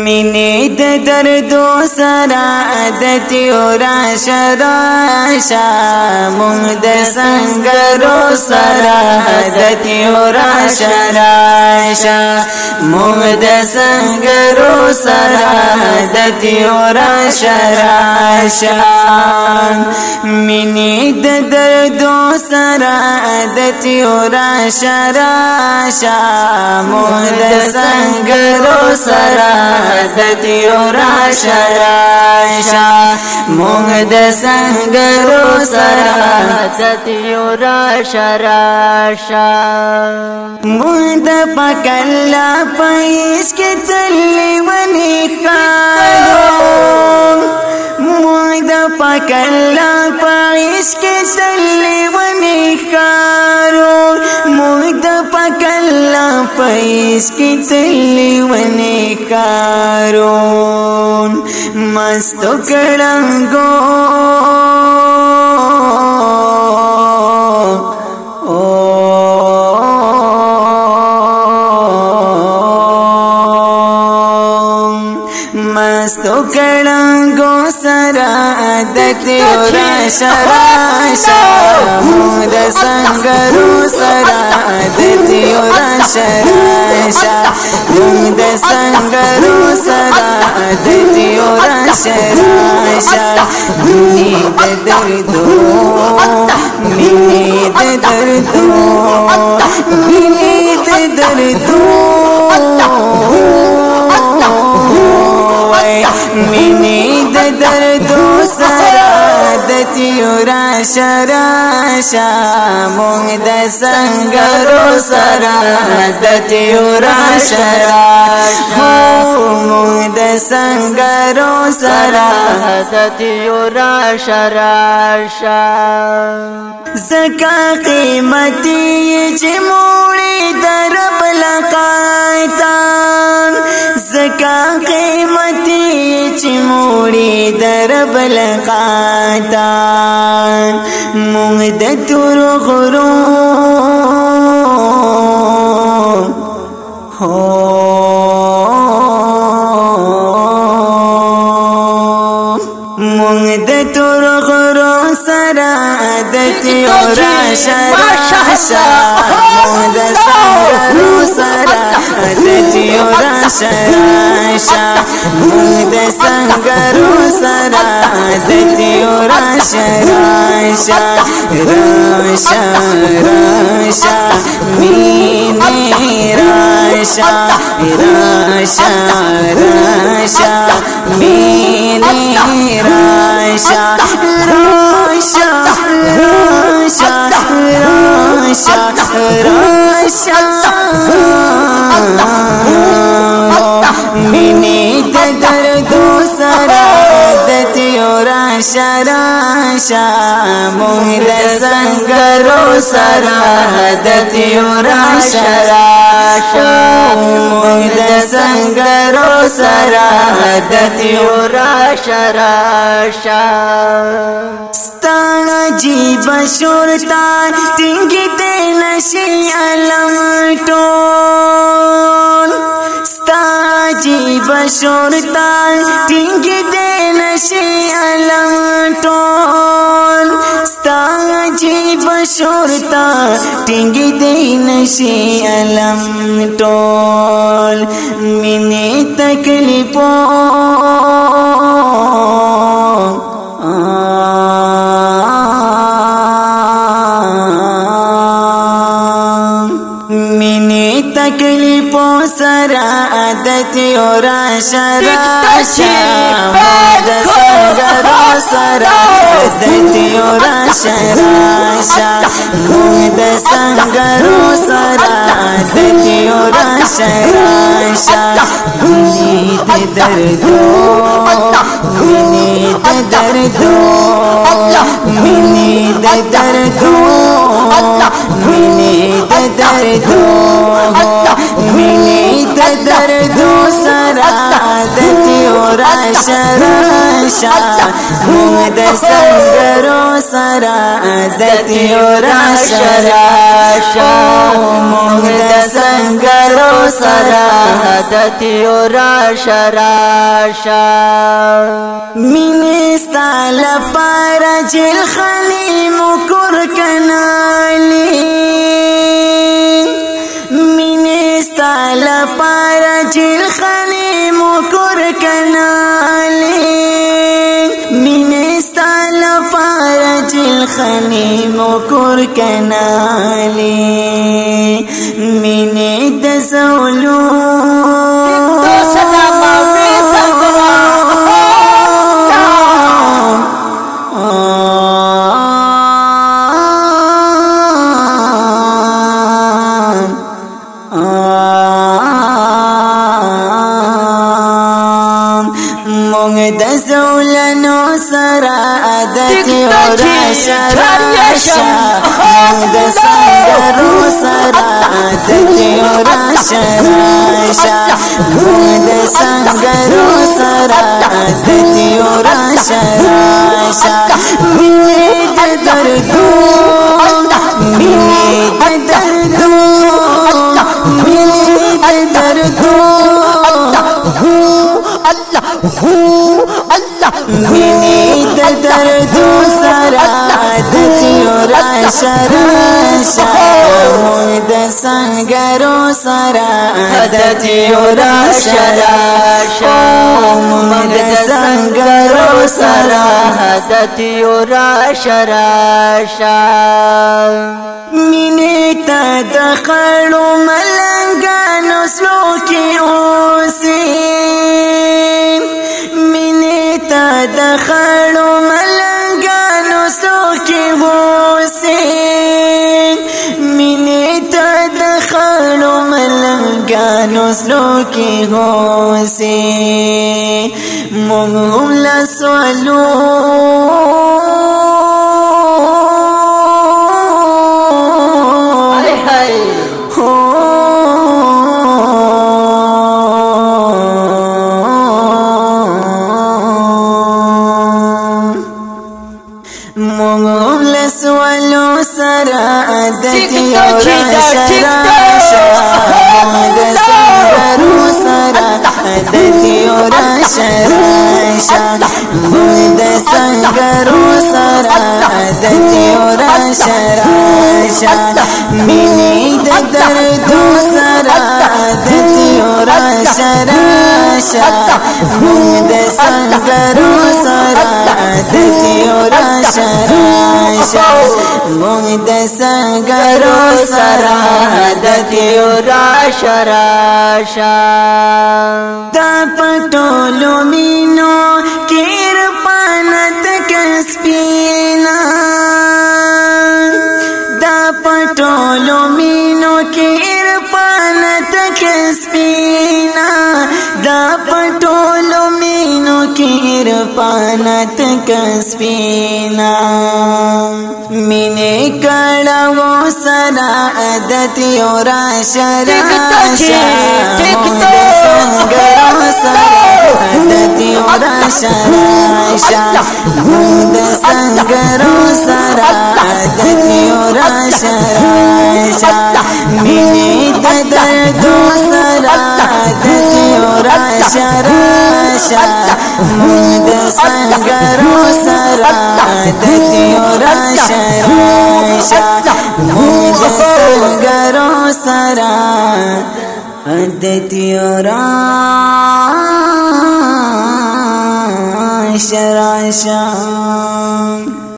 मिने दर्दो सरा आदती राशा राशा मुंद संगरो सरा आदती राशा राशा मुंद संगरो सरा आदती राशा राशा मिने दर्दो सरा आदती राशा राशा मुंद संगरो सरा आदती राशा राशा मुंद संगरो सरा आदती राशा राशा मुंद पकल्ला पैस के तल्ली वनी मुंद पकल्ला पैस के तल्ली वनी मुंद पकल्ला पैस के तल्ली वनी मस्तो कड़ंगो मस्तो कड़ंगो सरा आदती राशा राशा मुंद संगरो सरा आदती राशा राशा मुंद संगरो सरा आदती राशा राशा नींद दर्दो नींद दर्दो नींद दर्दो नींद दर्दो सरा आदती राशा राशा मुंद संगरो सरा आदती राशा राशा मुंद संगरो सरा आदती राशा राशा ज़का कीमती चिमूड़ी दरब लगाता ज़का कीमती चिमूड़ी दरब लगाता मुंद तुरगुरो हो मुंद तुरगुरो सरा आदती राशा राशा मुंद संगरो सरा आदती राशा राशा मुंद संगरो सरा आदती राशा राशा राशा राशा मीने राशा राशा राशा मीने राशा राशा राशा राशा राशा मिने दर्दो सरा आदती राशा राशा मुंद संगरो सरा आदती राशा राशा मुंद संगरो सरा आदती राशा राशा स्ताना जीव शोरता टिंगिते नशी अलम टोल जीव शोरता टिंगिते नशी अलम टोल जीव शोरता टिंगिते नशी अलम टोल मिने तकलीफो मिने तकलीफो सरा आदती राशा राशा मुंद संगरो सरा आदती राशा राशा मुंद संगरो सरा आदती राशा राशा नींद दर्दो नींद दर्दो नींद दर्दो नींद दर्दो नींद दर्दो सरा आदती راشا راشا مونږ د سنگرو سرا عادت یو راشا راشا مونږ د سنگرو سرا عادت یو راشا راشا مینې ستا لپاره جیل خانې مو کور کنالې مینې ستا لپاره جیل خانې مو کور کنالې مینې ستا لپاره جیل خانې مو کور کنالې مینې د زولو مونږ د زولنو سره عادت یو راشا راشا مونږ د سنگرو سره عادت یو راشا راشا مونږ د سنگرو سره عادت یو راشا راشا مینې د دردو مینې د دردو مینې د دردو مینې د دردو سره عادت یو راشا راشا مونږ د سنگرو سره عادت یو راشا راشا مونږ د سنگرو سره عادت یو راشا راشا مینې ته د خړو ملنګانو سلو کې اوسې د خړو ملنګانو سوکې هوسې مینې ته د خړو ملنګانو سوکې هوسې موږ هم لسولو مونږ لسولو سره عادت یو راشا راشا مونږ د سنگرو سره عادت یو راشا راشا مونږ د سنگرو سره عادت یو راشا راشا مینې د دردو سره عادت یو راشا راشا مونږ د سنگرو سره عادت یو راشا راشا مونږ د سنگرو سره عادت یو راشا راشا دا پټولو مینو کیر پانت کسپینا دا پټولو مینو کیر پانت کسپینا دا پټولو مینو کیر پانت کسپینا مینې کړهو سره عادت یو راشا راشا مونږ د سنگرو سره عادت یو راشا راشا مونږ د سنگرو سره عادت یو راشا راشا مینې د دردو سره عادت یو راشا راشا مونږ د سنگرو سره عادت یو راشا راشا مونږ د سنگرو سره عادت یو راشا راشا